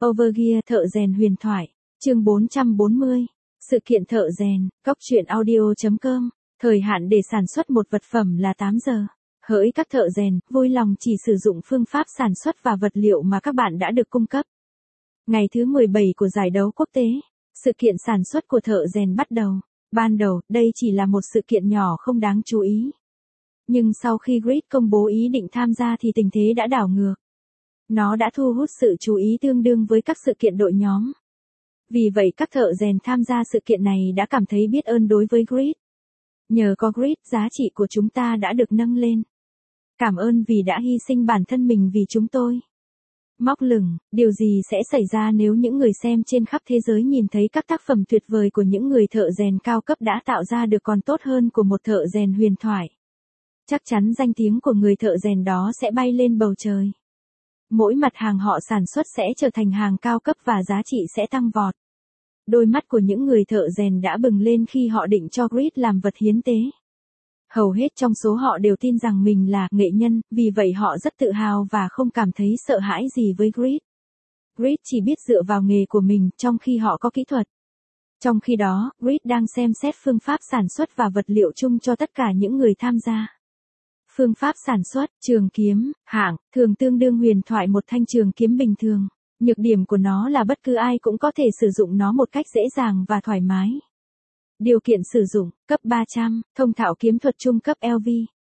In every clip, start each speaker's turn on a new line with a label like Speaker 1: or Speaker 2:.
Speaker 1: Overgear thợ rèn huyền thoại, chương 440, sự kiện thợ rèn, góc truyện audio.com, thời hạn để sản xuất một vật phẩm là 8 giờ. Hỡi các thợ rèn, vui lòng chỉ sử dụng phương pháp sản xuất và vật liệu mà các bạn đã được cung cấp. Ngày thứ 17 của giải đấu quốc tế, sự kiện sản xuất của thợ rèn bắt đầu. Ban đầu, đây chỉ là một sự kiện nhỏ không đáng chú ý. Nhưng sau khi Grid công bố ý định tham gia thì tình thế đã đảo ngược. Nó đã thu hút sự chú ý tương đương với các sự kiện đội nhóm. Vì vậy các thợ rèn tham gia sự kiện này đã cảm thấy biết ơn đối với Grid. Nhờ có Grid, giá trị của chúng ta đã được nâng lên. Cảm ơn vì đã hy sinh bản thân mình vì chúng tôi. Móc lửng, điều gì sẽ xảy ra nếu những người xem trên khắp thế giới nhìn thấy các tác phẩm tuyệt vời của những người thợ rèn cao cấp đã tạo ra được còn tốt hơn của một thợ rèn huyền thoại? Chắc chắn danh tiếng của người thợ rèn đó sẽ bay lên bầu trời. Mỗi mặt hàng họ sản xuất sẽ trở thành hàng cao cấp và giá trị sẽ tăng vọt. Đôi mắt của những người thợ rèn đã bừng lên khi họ định cho Grid làm vật hiến tế. Hầu hết trong số họ đều tin rằng mình là nghệ nhân, vì vậy họ rất tự hào và không cảm thấy sợ hãi gì với Grid. Grid chỉ biết dựa vào nghề của mình trong khi họ có kỹ thuật. Trong khi đó, Grid đang xem xét phương pháp sản xuất và vật liệu chung cho tất cả những người tham gia. Phương pháp sản xuất, trường kiếm, hạng, thường tương đương huyền thoại một thanh trường kiếm bình thường. Nhược điểm của nó là bất cứ ai cũng có thể sử dụng nó một cách dễ dàng và thoải mái. Điều kiện sử dụng, cấp 300, thông thạo kiếm thuật trung cấp LV,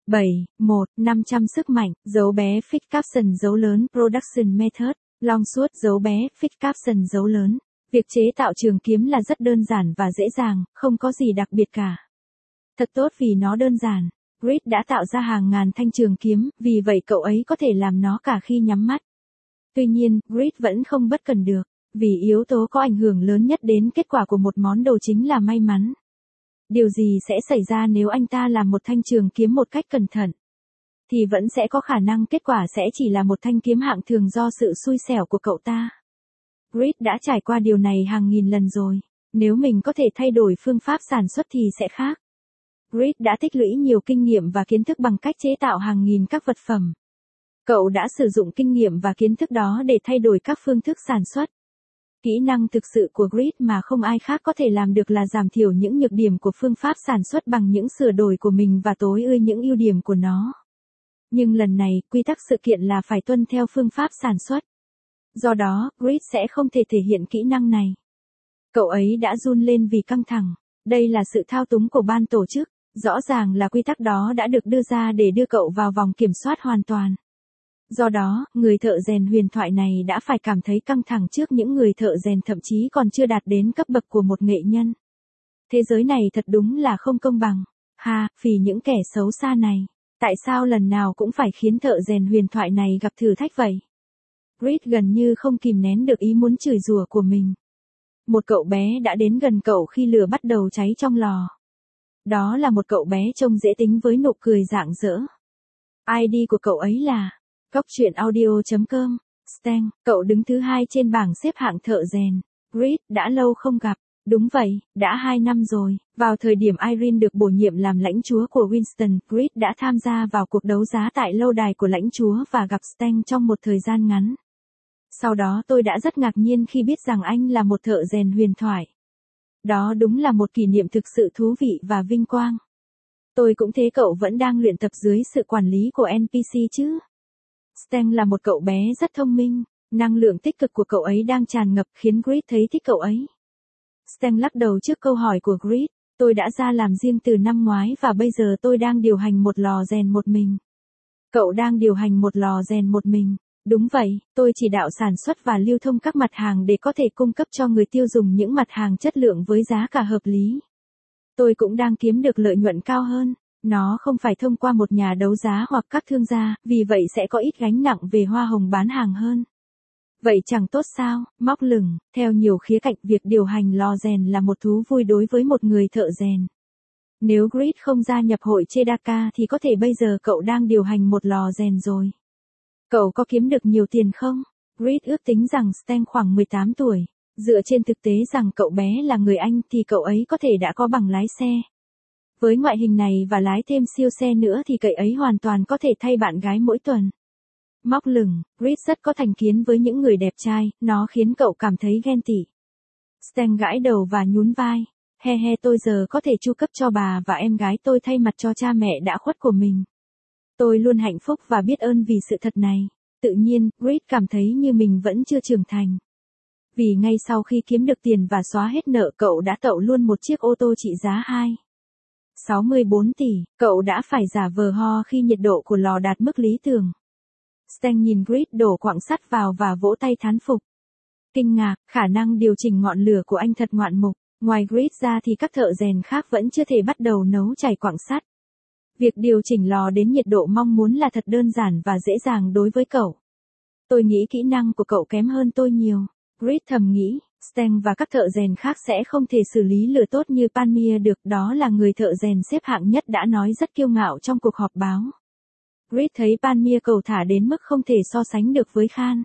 Speaker 1: 500 sức mạnh, dấu bé fix caption dấu lớn production method, long suốt dấu bé fix caption dấu lớn. Việc chế tạo trường kiếm là rất đơn giản và dễ dàng, không có gì đặc biệt cả. Thật tốt vì nó đơn giản. Grid đã tạo ra hàng ngàn thanh trường kiếm, vì vậy cậu ấy có thể làm nó cả khi nhắm mắt. Tuy nhiên, Grid vẫn không bất cần được, vì yếu tố có ảnh hưởng lớn nhất đến kết quả của một món đồ chính là may mắn. Điều gì sẽ xảy ra nếu anh ta làm một thanh trường kiếm một cách cẩn thận? Thì vẫn sẽ có khả năng kết quả sẽ chỉ là một thanh kiếm hạng thường do sự xui xẻo của cậu ta. Grid đã trải qua điều này hàng nghìn lần rồi. Nếu mình có thể thay đổi phương pháp sản xuất thì sẽ khác. Grid đã tích lũy nhiều kinh nghiệm và kiến thức bằng cách chế tạo hàng nghìn các vật phẩm. Cậu đã sử dụng kinh nghiệm và kiến thức đó để thay đổi các phương thức sản xuất. Kỹ năng thực sự của Grid mà không ai khác có thể làm được là giảm thiểu những nhược điểm của phương pháp sản xuất bằng những sửa đổi của mình và tối ưu những ưu điểm của nó. Nhưng lần này, quy tắc sự kiện là phải tuân theo phương pháp sản xuất. Do đó, Grid sẽ không thể thể hiện kỹ năng này. Cậu ấy đã run lên vì căng thẳng. Đây là sự thao túng của ban tổ chức. Rõ ràng là quy tắc đó đã được đưa ra để đưa cậu vào vòng kiểm soát hoàn toàn. Do đó, người thợ rèn huyền thoại này đã phải cảm thấy căng thẳng trước những người thợ rèn thậm chí còn chưa đạt đến cấp bậc của một nghệ nhân. Thế giới này thật đúng là không công bằng. Vì những kẻ xấu xa này. Tại sao lần nào cũng phải khiến thợ rèn huyền thoại này gặp thử thách vậy? Grid gần như không kìm nén được ý muốn chửi rủa của mình. Một cậu bé đã đến gần cậu khi lửa bắt đầu cháy trong lò. Đó là một cậu bé trông dễ tính với nụ cười rạng rỡ. ID của cậu ấy là góc truyện audio.com. Steng, cậu đứng thứ 2 trên bảng xếp hạng thợ rèn. Grid, đã lâu không gặp. Đúng vậy, đã 2 năm rồi. Vào thời điểm Irene được bổ nhiệm làm lãnh chúa của Winston, Grid đã tham gia vào cuộc đấu giá tại lâu đài của lãnh chúa và gặp Steng trong một thời gian ngắn. Sau đó tôi đã rất ngạc nhiên khi biết rằng anh là một thợ rèn huyền thoại. Đó đúng là một kỷ niệm thực sự thú vị và vinh quang. Tôi cũng thế, cậu vẫn đang luyện tập dưới sự quản lý của NPC chứ? Steng là một cậu bé rất thông minh, năng lượng tích cực của cậu ấy đang tràn ngập khiến Grid thấy thích cậu ấy. Steng lắc đầu trước câu hỏi của Grid, tôi đã ra làm riêng từ năm ngoái và bây giờ tôi đang điều hành một lò rèn một mình. Cậu đang điều hành một lò rèn một mình? Đúng vậy, tôi chỉ đạo sản xuất và lưu thông các mặt hàng để có thể cung cấp cho người tiêu dùng những mặt hàng chất lượng với giá cả hợp lý. Tôi cũng đang kiếm được lợi nhuận cao hơn. Nó không phải thông qua một nhà đấu giá hoặc các thương gia, vì vậy sẽ có ít gánh nặng về hoa hồng bán hàng hơn. Vậy chẳng tốt sao? Móc lửng, theo nhiều khía cạnh việc điều hành lò rèn là một thú vui đối với một người thợ rèn. Nếu Grid không gia nhập hội Chedaka thì có thể bây giờ cậu đang điều hành một lò rèn rồi. Cậu có kiếm được nhiều tiền không? Grid ước tính rằng Steng khoảng 18 tuổi. Dựa trên thực tế rằng cậu bé là người Anh thì cậu ấy có thể đã có bằng lái xe. Với ngoại hình này và lái thêm siêu xe nữa thì cậu ấy hoàn toàn có thể thay bạn gái mỗi tuần. Móc lửng, Grit rất có thành kiến với những người đẹp trai, nó khiến cậu cảm thấy ghen tị. Stan gãi đầu và nhún vai. He he, tôi giờ có thể chu cấp cho bà và em gái tôi thay mặt cho cha mẹ đã khuất của mình. Tôi luôn hạnh phúc và biết ơn vì sự thật này. Tự nhiên, Grit cảm thấy như mình vẫn chưa trưởng thành. Vì ngay sau khi kiếm được tiền và xóa hết nợ, cậu đã tậu luôn một chiếc ô tô trị giá 2,64 tỷ, cậu đã phải giả vờ ho khi nhiệt độ của lò đạt mức lý tưởng. Stan nhìn Grit đổ quặng sắt vào và vỗ tay thán phục. Kinh ngạc, khả năng điều chỉnh ngọn lửa của anh thật ngoạn mục. Ngoài Grit ra thì các thợ rèn khác vẫn chưa thể bắt đầu nấu chảy quặng sắt. Việc điều chỉnh lò đến nhiệt độ mong muốn là thật đơn giản và dễ dàng đối với cậu. Tôi nghĩ kỹ năng của cậu kém hơn tôi nhiều. Grit thầm nghĩ, Stan và các thợ rèn khác sẽ không thể xử lý lửa tốt như Palmier được, đó là người thợ rèn xếp hạng nhất đã nói rất kiêu ngạo trong cuộc họp báo. Grit thấy Palmier cầu thả đến mức không thể so sánh được với Khan.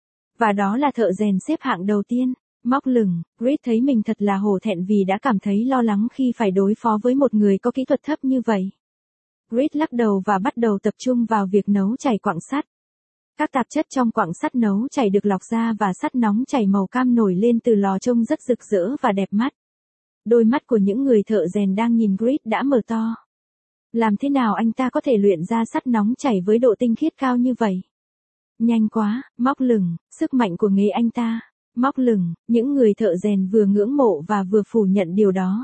Speaker 1: Và đó là thợ rèn xếp hạng đầu tiên. Móc lửng, Grit thấy mình thật là hổ thẹn vì đã cảm thấy lo lắng khi phải đối phó với một người có kỹ thuật thấp như vậy. Grit lắc đầu và bắt đầu tập trung vào việc nấu chảy quặng sắt. Các tạp chất trong quặng sắt nấu chảy được lọc ra và sắt nóng chảy màu cam nổi lên từ lò trông rất rực rỡ và đẹp mắt. Đôi mắt của những người thợ rèn đang nhìn Grit đã mở to. Làm thế nào anh ta có thể luyện ra sắt nóng chảy với độ tinh khiết cao như vậy? Nhanh quá, móc lửng, sức mạnh của nghề anh ta. Móc lửng, những người thợ rèn vừa ngưỡng mộ và vừa phủ nhận điều đó.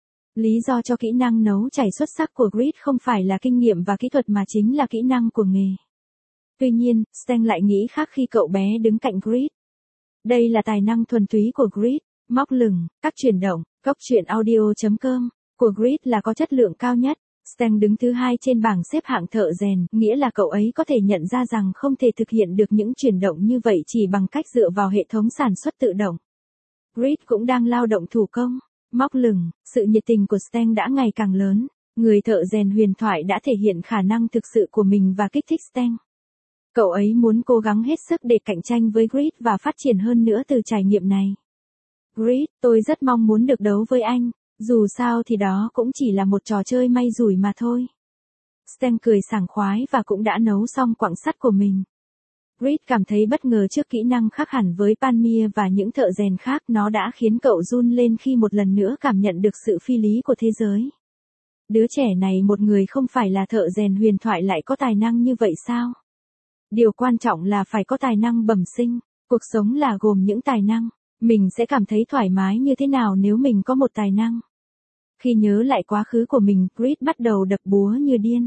Speaker 1: Lý do cho kỹ năng nấu chảy xuất sắc của Grit không phải là kinh nghiệm và kỹ thuật mà chính là kỹ năng của nghề. Tuy nhiên, Stan lại nghĩ khác khi cậu bé đứng cạnh Grit. Đây là tài năng thuần túy của Grit. Móc lửng, các chuyển động, góc truyện audio.com của Grit là có chất lượng cao nhất. Stan đứng thứ 2 trên bảng xếp hạng thợ rèn, nghĩa là cậu ấy có thể nhận ra rằng không thể thực hiện được những chuyển động như vậy chỉ bằng cách dựa vào hệ thống sản xuất tự động. Grit cũng đang lao động thủ công. Móc lửng, sự nhiệt tình của Stan đã ngày càng lớn. Người thợ rèn huyền thoại đã thể hiện khả năng thực sự của mình và kích thích Stan. Cậu ấy muốn cố gắng hết sức để cạnh tranh với Grit và phát triển hơn nữa từ trải nghiệm này. Grit, tôi rất mong muốn được đấu với anh. Dù sao thì đó cũng chỉ là một trò chơi may rủi mà thôi. Stan cười sảng khoái và cũng đã nấu xong quặng sắt của mình. Grit cảm thấy bất ngờ trước kỹ năng khác hẳn với Palmier và những thợ rèn khác, nó đã khiến cậu run lên khi một lần nữa cảm nhận được sự phi lý của thế giới. Đứa trẻ này, một người không phải là thợ rèn huyền thoại lại có tài năng như vậy sao? Điều quan trọng là phải có tài năng bẩm sinh. Cuộc sống là gồm những tài năng. Mình sẽ cảm thấy thoải mái như thế nào nếu mình có một tài năng? Khi nhớ lại quá khứ của mình, Grit bắt đầu đập búa như điên.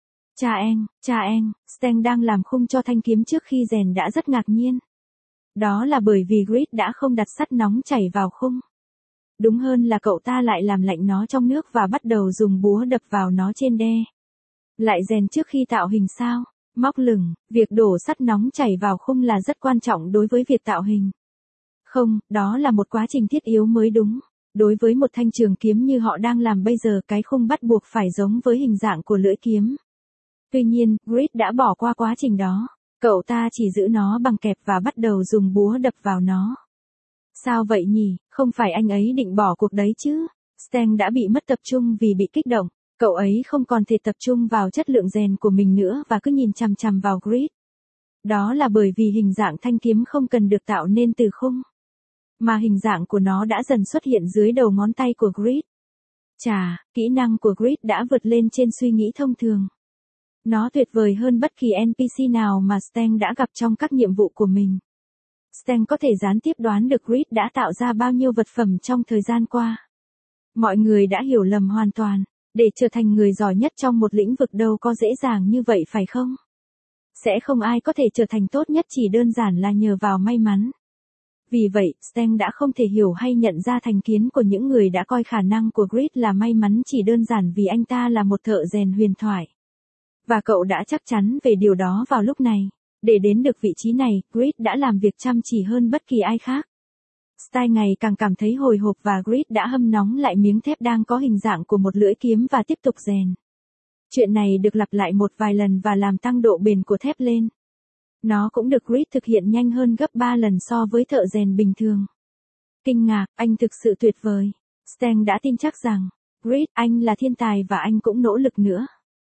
Speaker 1: Cha anh, Stan đang làm khung cho thanh kiếm trước khi rèn đã rất ngạc nhiên. Đó là bởi vì Grit đã không đặt sắt nóng chảy vào khung. Đúng hơn là cậu ta lại làm lạnh nó trong nước và bắt đầu dùng búa đập vào nó trên đe. Lại rèn trước khi tạo hình sao? Móc lửng, việc đổ sắt nóng chảy vào khung là rất quan trọng đối với việc tạo hình. Không, đó là một quá trình thiết yếu mới đúng. Đối với một thanh trường kiếm như họ đang làm bây giờ, cái khung bắt buộc phải giống với hình dạng của lưỡi kiếm. Tuy nhiên, Grit đã bỏ qua quá trình đó. Cậu ta chỉ giữ nó bằng kẹp và bắt đầu dùng búa đập vào nó. Sao vậy nhỉ, không phải anh ấy định bỏ cuộc đấy chứ? Stan đã bị mất tập trung vì bị kích động. Cậu ấy không còn thể tập trung vào chất lượng rèn của mình nữa và cứ nhìn chằm chằm vào Grit. Đó là bởi vì hình dạng thanh kiếm không cần được tạo nên từ khung, mà hình dạng của nó đã dần xuất hiện dưới đầu ngón tay của Grit. Chà, kỹ năng của Grit đã vượt lên trên suy nghĩ thông thường. Nó tuyệt vời hơn bất kỳ NPC nào mà Stan đã gặp trong các nhiệm vụ của mình. Stan có thể gián tiếp đoán được Grit đã tạo ra bao nhiêu vật phẩm trong thời gian qua. Mọi người đã hiểu lầm hoàn toàn. Để trở thành người giỏi nhất trong một lĩnh vực đâu có dễ dàng như vậy phải không? Sẽ không ai có thể trở thành tốt nhất chỉ đơn giản là nhờ vào may mắn. Vì vậy, Stan đã không thể hiểu hay nhận ra thành kiến của những người đã coi khả năng của Grit là may mắn chỉ đơn giản vì anh ta là một thợ rèn huyền thoại. Và cậu đã chắc chắn về điều đó vào lúc này. Để đến được vị trí này, Grit đã làm việc chăm chỉ hơn bất kỳ ai khác. Stein ngày càng cảm thấy hồi hộp và Grit đã hâm nóng lại miếng thép đang có hình dạng của một lưỡi kiếm và tiếp tục rèn. Chuyện này được lặp lại một vài lần và làm tăng độ bền của thép lên. Nó cũng được Grit thực hiện nhanh hơn gấp 3 lần so với thợ rèn bình thường. Kinh ngạc, anh thực sự tuyệt vời. Stan đã tin chắc rằng, Grit, anh là thiên tài và anh cũng nỗ lực nữa.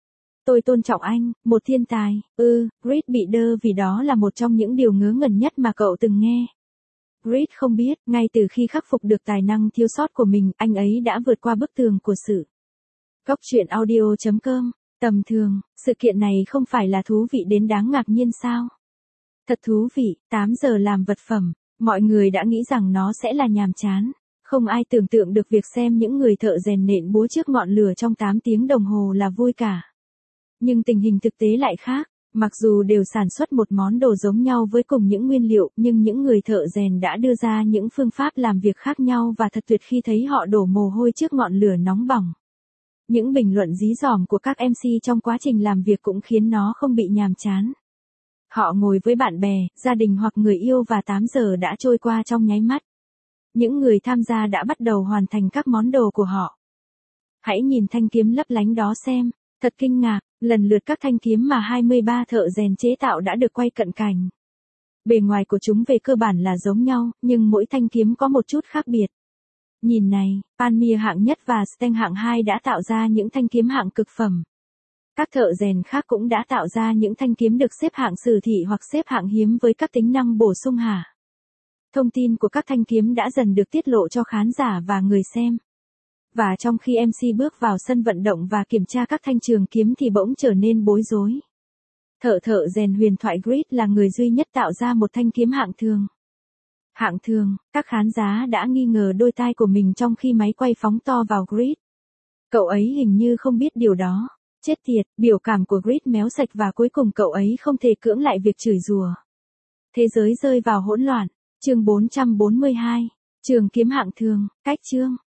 Speaker 1: Tôi tôn trọng anh, một thiên tài. Grid bị đơ vì đó là một trong những điều ngớ ngẩn nhất mà cậu từng nghe. Grid không biết, ngay từ khi khắc phục được tài năng thiếu sót của mình, anh ấy đã vượt qua bức tường của sự. Góc truyện audio.com. Tầm thường, sự kiện này không phải là thú vị đến đáng ngạc nhiên sao? Thật thú vị, 8 giờ làm vật phẩm, mọi người đã nghĩ rằng nó sẽ là nhàm chán. Không ai tưởng tượng được việc xem những người thợ rèn nện búa trước ngọn lửa trong 8 tiếng đồng hồ là vui cả. Nhưng tình hình thực tế lại khác, mặc dù đều sản xuất một món đồ giống nhau với cùng những nguyên liệu, nhưng những người thợ rèn đã đưa ra những phương pháp làm việc khác nhau và thật tuyệt khi thấy họ đổ mồ hôi trước ngọn lửa nóng bỏng. Những bình luận dí dỏm của các MC trong quá trình làm việc cũng khiến nó không bị nhàm chán. Họ ngồi với bạn bè, gia đình hoặc người yêu và 8 giờ đã trôi qua trong nháy mắt. Những người tham gia đã bắt đầu hoàn thành các món đồ của họ. Hãy nhìn thanh kiếm lấp lánh đó xem, thật kinh ngạc, lần lượt các thanh kiếm mà 23 thợ rèn chế tạo đã được quay cận cảnh. Bề ngoài của chúng về cơ bản là giống nhau, nhưng mỗi thanh kiếm có một chút khác biệt. Nhìn này, Palmyra hạng nhất và Sten hạng 2 đã tạo ra những thanh kiếm hạng cực phẩm. Các thợ rèn khác cũng đã tạo ra những thanh kiếm được xếp hạng sử thị hoặc xếp hạng hiếm với các tính năng bổ sung hả. Thông tin của các thanh kiếm đã dần được tiết lộ cho khán giả và người xem. Và trong khi MC bước vào sân vận động và kiểm tra các thanh trường kiếm thì bỗng trở nên bối rối. Thợ rèn huyền thoại Grid là người duy nhất tạo ra một thanh kiếm hạng thường. Hạng thường, các khán giả đã nghi ngờ đôi tai của mình trong khi máy quay phóng to vào Grid. Cậu ấy hình như không biết điều đó. Chết tiệt, biểu cảm của Grid méo sạch và cuối cùng cậu ấy không thể cưỡng lại việc chửi rủa. Thế giới rơi vào hỗn loạn. Chương 442. Trường kiếm hạng thường, cách chương.